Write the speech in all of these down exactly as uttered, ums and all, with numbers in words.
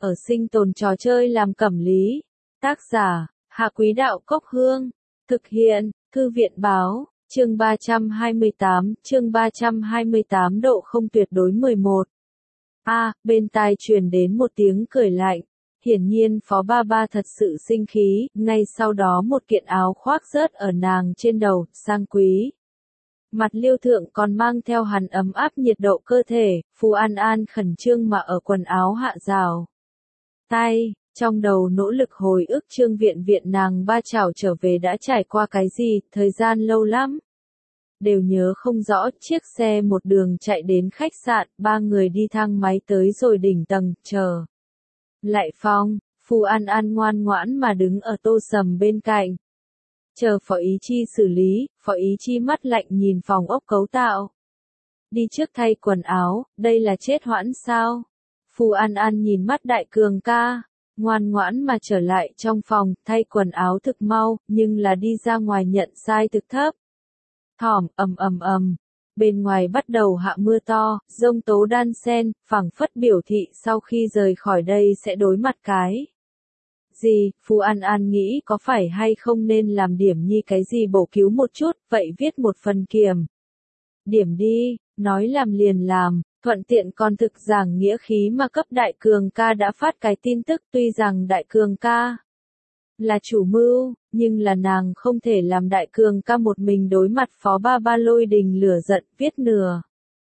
ở sinh tồn trò chơi làm cẩm lý. Tác giả, Hạ Quý Đạo Cốc Hương. Thực hiện, Thư viện Báo, chương ba trăm hai mươi tám, chương ba trăm hai mươi tám độ không tuyệt đối mười một. A, bên tai truyền đến một tiếng cười lạnh. Hiển nhiên Phó Ba Ba thật sự sinh khí, ngay sau đó một kiện áo khoác rớt ở nàng trên đầu, sang quý. Mặt Liêu Thượng còn mang theo hàn ấm áp nhiệt độ cơ thể, Phù An An khẩn trương mà ở quần áo hạ rào. Tay, trong đầu nỗ lực hồi ức Trương Viện Viện nàng ba chảo trở về đã trải qua cái gì, thời gian lâu lắm. Đều nhớ không rõ, chiếc xe một đường chạy đến khách sạn, ba người đi thang máy tới rồi đỉnh tầng, chờ. Lại phòng, Phù An An ngoan ngoãn mà đứng ở Tô Sầm bên cạnh. Chờ Phó Ý Chi xử lý, Phó Ý Chi mắt lạnh nhìn phòng ốc cấu tạo. Đi trước thay quần áo, đây là chết hoãn sao? Phù An An nhìn mắt Đại Cường ca, ngoan ngoãn mà trở lại trong phòng, thay quần áo thực mau, nhưng là đi ra ngoài nhận sai thực thấp. Thỏm, ầm ầm ầm, bên ngoài bắt đầu hạ mưa to, giông tố đan sen, phảng phất biểu thị sau khi rời khỏi đây sẽ đối mặt cái. Gì, Phù An An nghĩ có phải hay không nên làm điểm nhi cái gì bổ cứu một chút, vậy viết một phần kiểm. Điểm đi, nói làm liền làm, thuận tiện còn thực giảng nghĩa khí mà cấp Đại Cường ca đã phát cái tin tức, tuy rằng Đại Cường ca là chủ mưu, nhưng là nàng không thể làm Đại Cường ca một mình đối mặt Phó Ba Ba lôi đình lửa giận, viết nửa.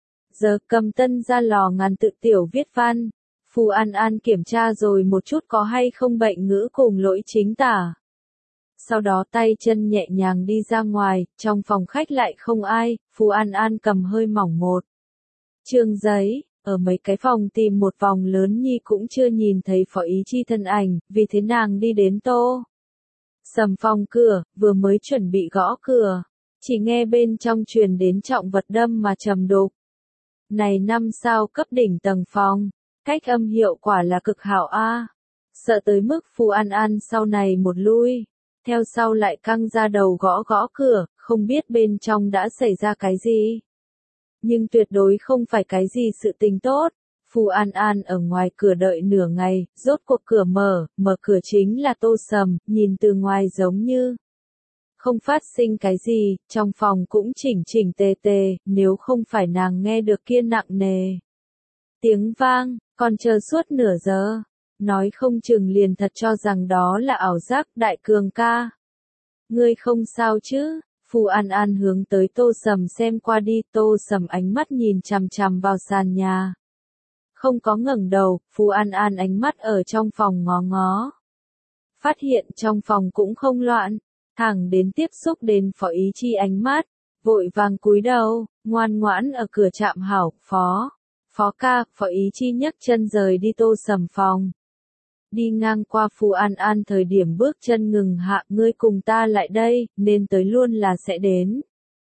Giờ cầm tân ra lò ngàn tự tiểu viết văn. Phù An An kiểm tra rồi một chút có hay không bệnh ngữ cùng lỗi chính tả. Sau đó tay chân nhẹ nhàng đi ra ngoài, trong phòng khách lại không ai, Phù An An cầm hơi mỏng một chương giấy, ở mấy cái phòng tìm một vòng lớn nhi cũng chưa nhìn thấy Phó Ý Chi thân ảnh, vì thế nàng đi đến Tô Sầm phòng cửa, vừa mới chuẩn bị gõ cửa, chỉ nghe bên trong truyền đến trọng vật đâm mà trầm đục. Này năm sao cấp đỉnh tầng phòng. Cách âm hiệu quả là cực hảo a. Sợ tới mức Phù An An sau này một lui, theo sau lại căng ra đầu gõ gõ cửa, không biết bên trong đã xảy ra cái gì. Nhưng tuyệt đối không phải cái gì sự tình tốt. Phù An An ở ngoài cửa đợi nửa ngày, rốt cuộc cửa mở, mở cửa chính là Tô Sầm, nhìn từ ngoài giống như không phát sinh cái gì, trong phòng cũng chỉnh chỉnh tề tề, nếu không phải nàng nghe được kia nặng nề tiếng vang, còn chờ suốt nửa giờ, nói không chừng liền thật cho rằng đó là ảo giác. Đại Cường ca. Ngươi không sao chứ? Phù An An hướng tới Tô Sầm xem qua đi, Tô Sầm ánh mắt nhìn chằm chằm vào sàn nhà. Không có ngẩng đầu, Phù An An ánh mắt ở trong phòng ngó ngó. Phát hiện trong phòng cũng không loạn, thẳng đến tiếp xúc đến Phó Ý Chi ánh mắt, vội vàng cúi đầu, ngoan ngoãn ở cửa chạm hảo, phó. Phó ca, Phó Ý Chi nhấc chân rời đi Tô Sầm phòng. Đi ngang qua Phù An An thời điểm bước chân ngừng hạ, ngươi cùng ta lại đây, nên tới luôn là sẽ đến.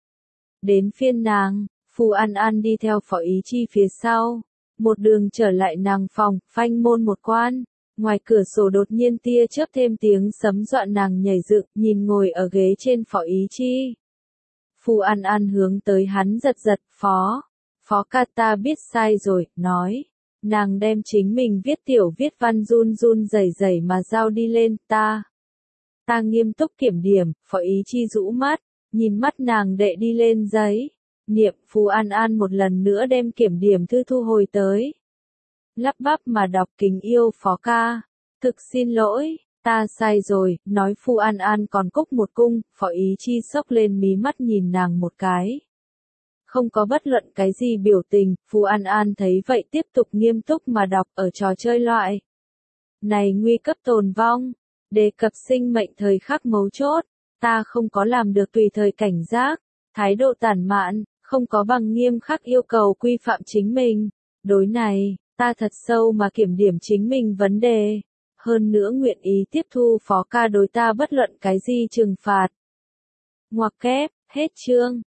Đến phiên nàng, Phù An An đi theo Phó Ý Chi phía sau. Một đường trở lại nàng phòng, phanh môn một quan. Ngoài cửa sổ đột nhiên tia chớp thêm tiếng sấm dọa nàng nhảy dựng, nhìn ngồi ở ghế trên Phó Ý Chi. Phù An An hướng tới hắn giật giật, phó. Phó ca ta biết sai rồi, nói. Nàng đem chính mình viết tiểu viết văn run run rẩy rẩy mà giao đi lên, ta. Ta nghiêm túc kiểm điểm, Phó Ý Chi rũ mắt, nhìn mắt nàng đệ đi lên giấy. Niệm, Phù An An một lần nữa đem kiểm điểm thư thu hồi tới. Lắp bắp mà đọc kính yêu Phó ca. Thực xin lỗi, ta sai rồi, nói Phù An An còn cúc một cung, Phó Ý Chi xốc lên mí mắt nhìn nàng một cái. Không có bất luận cái gì biểu tình, Phù An An thấy vậy tiếp tục nghiêm túc mà đọc ở trò chơi loại. Này nguy cấp tồn vong, đề cập sinh mệnh thời khắc mấu chốt, ta không có làm được tùy thời cảnh giác, thái độ tản mạn, không có bằng nghiêm khắc yêu cầu quy phạm chính mình. Đối này, ta thật sâu mà kiểm điểm chính mình vấn đề, hơn nữa nguyện ý tiếp thu Phó ca đối ta bất luận cái gì trừng phạt. Ngoặc kép, hết chương.